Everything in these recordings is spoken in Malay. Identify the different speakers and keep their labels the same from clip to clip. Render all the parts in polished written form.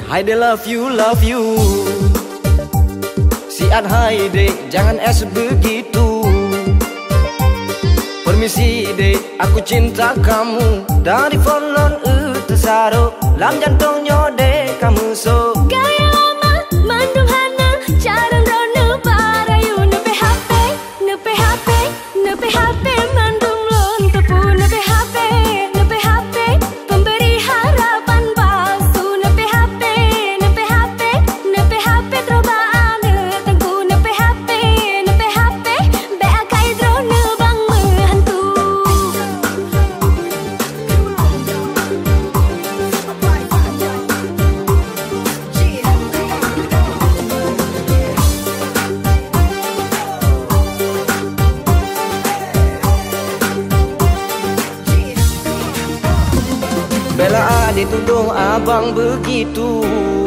Speaker 1: hai de love you. Siat hai de, jangan es begitu. Permisi de, aku cinta kamu. Dari folon utesaro, lam jantungnya de kamu so.
Speaker 2: Gaya lama, mandung hana, jarang rono parayu. Nepe HP, nepe HP, nepe HP, mandung lon tepu. Nepe HP, nepe HP, pemberi harapan palsu. Nepe HP, nepe HP, nepe HP, terobaan tengku. Nepe HP, be akai drone bang menghantu.
Speaker 1: Bella dituduh abang begitu.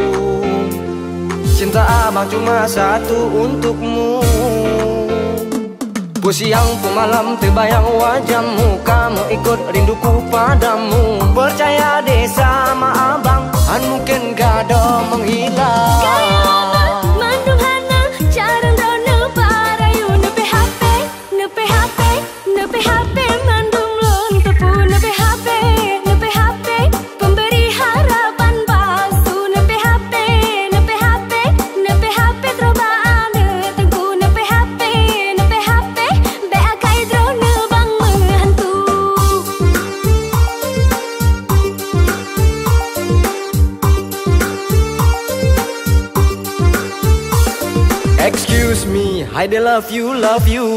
Speaker 1: Cinta abang cuma satu untukmu. Siang pun malam terbayang wajahmu. Kamu ikut rinduku padamu. Percaya deh sama abang, han mungkin gak ada menghilang.
Speaker 2: Gaya lama, mandung hana, jarang rono parayu. Nepe HP, nepe HP, nepe HP, mandung lon tepu. Nepe HP, pemberi harapan palsu. Nepe HP, nepe HP, terobaan tengku. Nepe HP, be akai drone bang menghantu.
Speaker 1: Excuse me, hai de love you.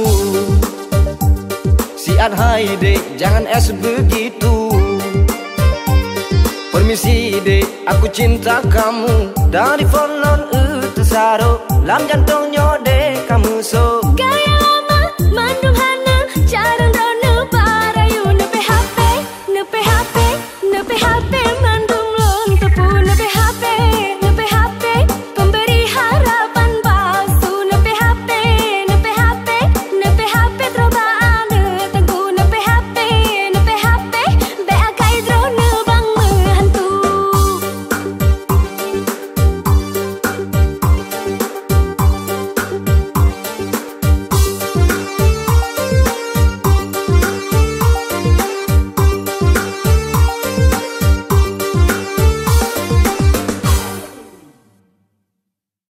Speaker 1: Siat hai de, jangan es begitu. Permisi de, aku cinta kamu. Dari folon utesaro, lam jantungnya